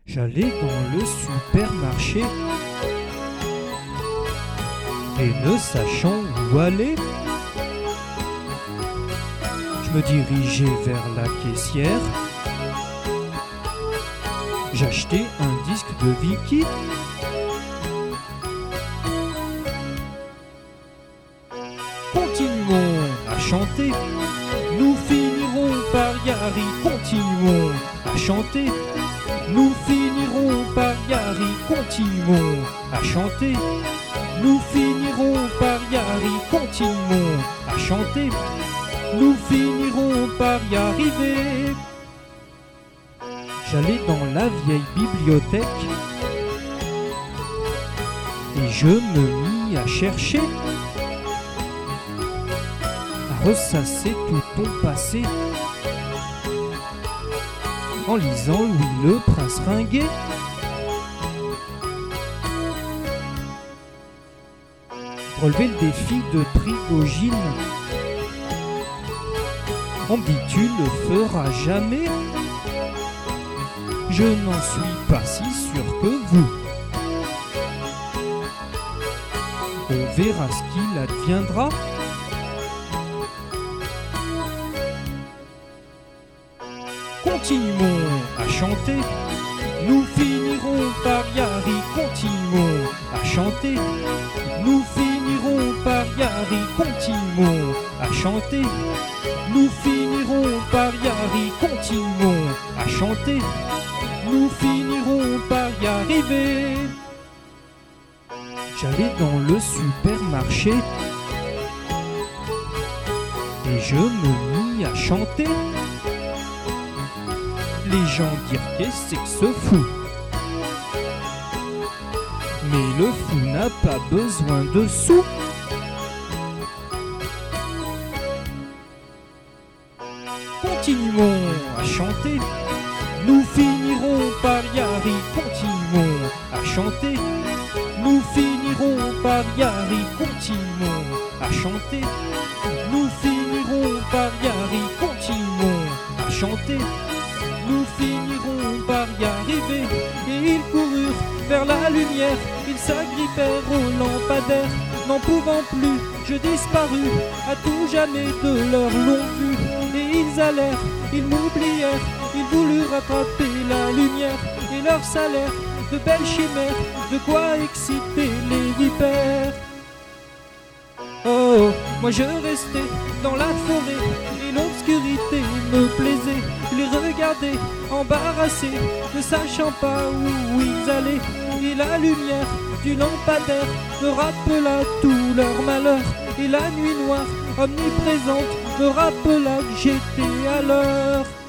J'allais dans le supermarché et ne sachant où aller, je me dirigeais vers la caissière. J'achetais un disque de Vicky. Continuons à chanter, nous finirons par y arriver. Continuons à chanter, nous finirons par y arriver. Continuons à chanter, nous finirons par y arriver. Continuons à chanter, nous finirons par y arriver. J'allais dans la vieille bibliothèque et je me mis à chercher, à ressasser tout ton passé, en lisant Louis le Prince Ringuet. Relever le défi de Prigogine. On me dit tu le feras jamais. Je n'en suis pas si sûr que vous. On verra ce qu'il adviendra. Continuons à chanter, nous finirons par y arriver. Continuons à chanter, nous finirons par y arriver. Continuons à chanter, nous finirons par y arriver. Continuons à chanter, nous finirons par y arriver. J'allais dans le supermarché et je me mis à chanter. Les gens dirent qu'est-ce que c'est que ce fou? Mais le fou n'a pas besoin de sous. Continuons à chanter, nous finirons par y arriver. Continuons à chanter, nous finirons par y arriver. Continuons à chanter, nous finirons par y arriver. Continuons à chanter, nous finirons par y arriver. Et ils coururent vers la lumière, ils s'agrippèrent au lampadaire. N'en pouvant plus, je disparus à tout jamais de leur longue vue. Et ils allèrent, ils m'oublièrent, ils voulurent rattraper la lumière. Et leur salaire, de belles chimères, de quoi exciter les vipères. Oh, moi je restais dans la forêt et l'obscurité me plaisait. Les regarder embarrassés, ne sachant pas où ils allaient. Et la lumière du lampadaire me rappela tout leur malheur. Et la nuit noire omniprésente me rappela que j'étais à l'heure.